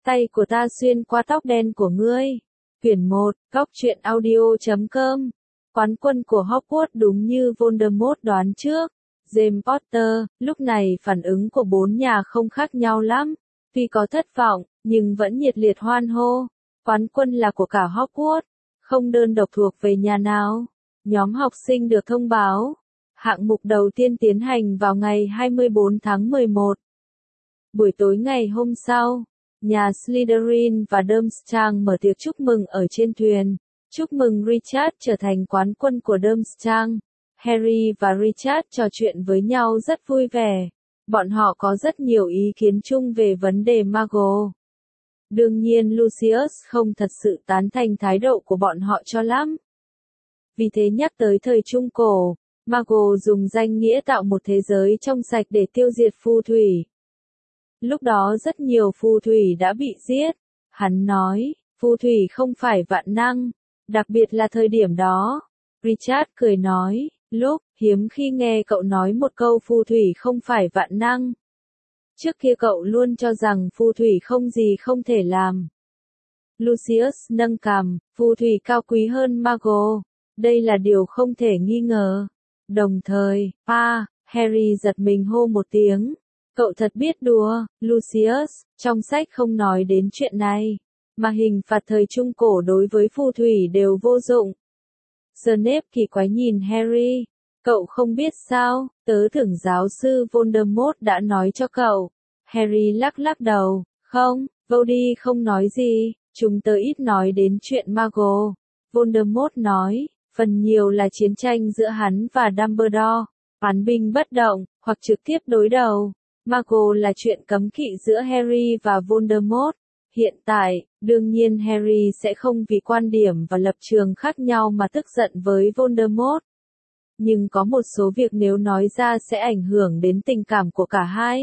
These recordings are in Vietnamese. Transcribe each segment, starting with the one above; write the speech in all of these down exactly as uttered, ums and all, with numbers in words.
Tay của ta xuyên qua tóc đen của ngươi. Quyển một, góc truyện audio chấm com. Quán quân của Hogwarts đúng như Voldemort đoán trước. James Potter, lúc này phản ứng của bốn nhà không khác nhau lắm. Tuy có thất vọng, nhưng vẫn nhiệt liệt hoan hô. Quán quân là của cả Hogwarts, không đơn độc thuộc về nhà nào. Nhóm học sinh được thông báo. Hạng mục đầu tiên tiến hành vào ngày hai mươi bốn tháng mười một. Buổi tối ngày hôm sau, nhà Slytherin và Durmstrang mở tiệc chúc mừng ở trên thuyền. Chúc mừng Richard trở thành quán quân của Durmstrang. Harry và Richard trò chuyện với nhau rất vui vẻ. Bọn họ có rất nhiều ý kiến chung về vấn đề Muggle. Đương nhiên Lucius không thật sự tán thành thái độ của bọn họ cho lắm. Vì thế nhắc tới thời Trung Cổ, Muggle dùng danh nghĩa tạo một thế giới trong sạch để tiêu diệt phù thủy. Lúc đó rất nhiều phù thủy đã bị giết. Hắn nói, phù thủy không phải vạn năng, đặc biệt là thời điểm đó. Richard cười nói, lúc, hiếm khi nghe cậu nói một câu phù thủy không phải vạn năng. Trước kia cậu luôn cho rằng phù thủy không gì không thể làm. Lucius nâng cằm, phù thủy cao quý hơn Muggle. Đây là điều không thể nghi ngờ. Đồng thời, pa, Harry giật mình hô một tiếng. Cậu thật biết đùa, Lucius, trong sách không nói đến chuyện này. Mà hình phạt thời Trung Cổ đối với phù thủy đều vô dụng. Snape kỳ quái nhìn Harry. Cậu không biết sao, tớ tưởng giáo sư Voldemort đã nói cho cậu. Harry lắc lắc đầu, không, Voldy không nói gì, chúng tớ ít nói đến chuyện Muggle. Voldemort nói, phần nhiều là chiến tranh giữa hắn và Dumbledore. Án binh bất động, hoặc trực tiếp đối đầu. Muggle là chuyện cấm kỵ giữa Harry và Voldemort. Hiện tại, đương nhiên Harry sẽ không vì quan điểm và lập trường khác nhau mà tức giận với Voldemort. Nhưng có một số việc nếu nói ra sẽ ảnh hưởng đến tình cảm của cả hai.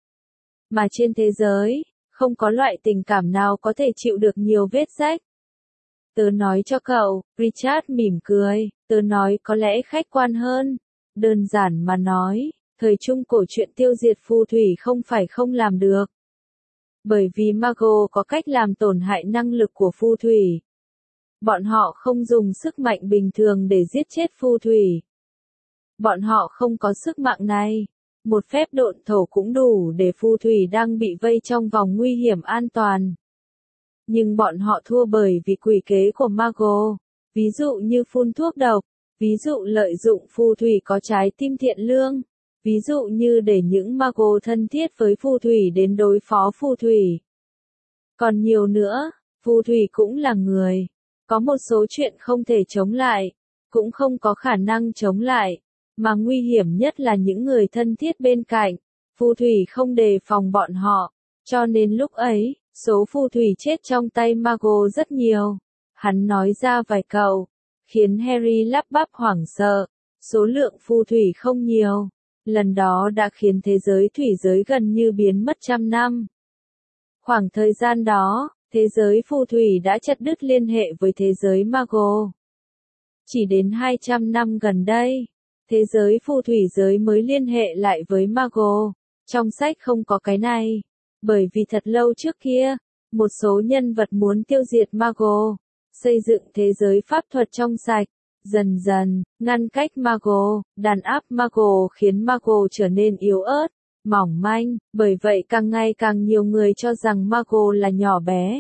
Mà trên thế giới, không có loại tình cảm nào có thể chịu được nhiều vết rách. Tớ nói cho cậu, Richard mỉm cười, tớ nói có lẽ khách quan hơn. Đơn giản mà nói, thời Trung Cổ chuyện tiêu diệt phù thủy không phải không làm được. Bởi vì Muggle có cách làm tổn hại năng lực của phù thủy. Bọn họ không dùng sức mạnh bình thường để giết chết phù thủy. Bọn họ không có sức mạnh này. Một phép độn thổ cũng đủ để phù thủy đang bị vây trong vòng nguy hiểm an toàn. Nhưng bọn họ thua bởi vì quỷ kế của Muggle. Ví dụ như phun thuốc độc. Ví dụ lợi dụng phù thủy có trái tim thiện lương. Ví dụ như để những Muggle thân thiết với phù thủy đến đối phó phù thủy. Còn nhiều nữa, phù thủy cũng là người. Có một số chuyện không thể chống lại. Cũng không có khả năng chống lại. Mà nguy hiểm nhất là những người thân thiết bên cạnh. Phù thủy không đề phòng bọn họ. Cho nên lúc ấy, số phù thủy chết trong tay Muggle rất nhiều. Hắn nói ra vài câu, khiến Harry lắp bắp hoảng sợ. Số lượng phù thủy không nhiều. Lần đó đã khiến thế giới thủy giới gần như biến mất trăm năm. Khoảng thời gian đó, thế giới phù thủy đã chặt đứt liên hệ với thế giới Muggle. Chỉ đến hai trăm năm gần đây, thế giới phù thủy giới mới liên hệ lại với Muggle. Trong sách không có cái này. Bởi vì thật lâu trước kia, một số nhân vật muốn tiêu diệt Muggle, xây dựng thế giới pháp thuật trong sạch. Dần dần, ngăn cách Muggle, đàn áp Muggle khiến Muggle trở nên yếu ớt, mỏng manh, bởi vậy càng ngày càng nhiều người cho rằng Muggle là nhỏ bé.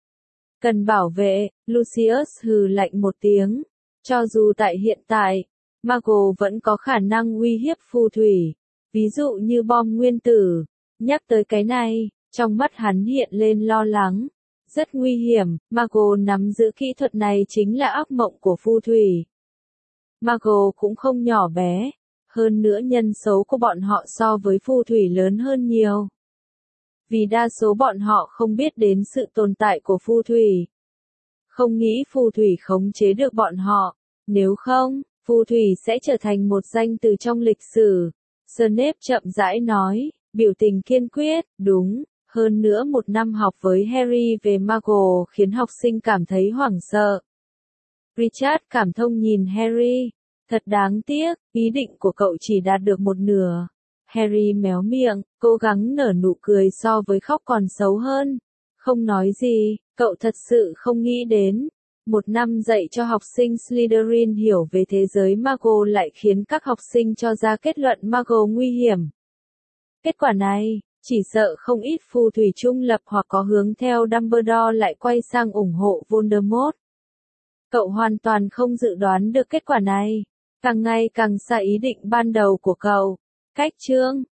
Cần bảo vệ, Lucius hừ lạnh một tiếng. Cho dù tại hiện tại, Muggle vẫn có khả năng uy hiếp phù thủy. Ví dụ như bom nguyên tử. Nhắc tới cái này, trong mắt hắn hiện lên lo lắng. Rất nguy hiểm, Muggle nắm giữ kỹ thuật này chính là ác mộng của phù thủy. Muggle cũng không nhỏ bé, hơn nữa nhân số của bọn họ so với phù thủy lớn hơn nhiều. Vì đa số bọn họ không biết đến sự tồn tại của phù thủy. Không nghĩ phù thủy khống chế được bọn họ, nếu không, phù thủy sẽ trở thành một danh từ trong lịch sử. Snape chậm rãi nói, biểu tình kiên quyết, đúng, hơn nữa một năm học với Harry về Muggle khiến học sinh cảm thấy hoảng sợ. Richard cảm thông nhìn Harry. Thật đáng tiếc, ý định của cậu chỉ đạt được một nửa. Harry méo miệng, cố gắng nở nụ cười so với khóc còn xấu hơn. Không nói gì, cậu thật sự không nghĩ đến. Một năm dạy cho học sinh Slytherin hiểu về thế giới Muggle lại khiến các học sinh cho ra kết luận Muggle nguy hiểm. Kết quả này, chỉ sợ không ít phù thủy trung lập hoặc có hướng theo Dumbledore lại quay sang ủng hộ Voldemort. Cậu hoàn toàn không dự đoán được kết quả này, càng ngày càng xa ý định ban đầu của cậu. Cách chương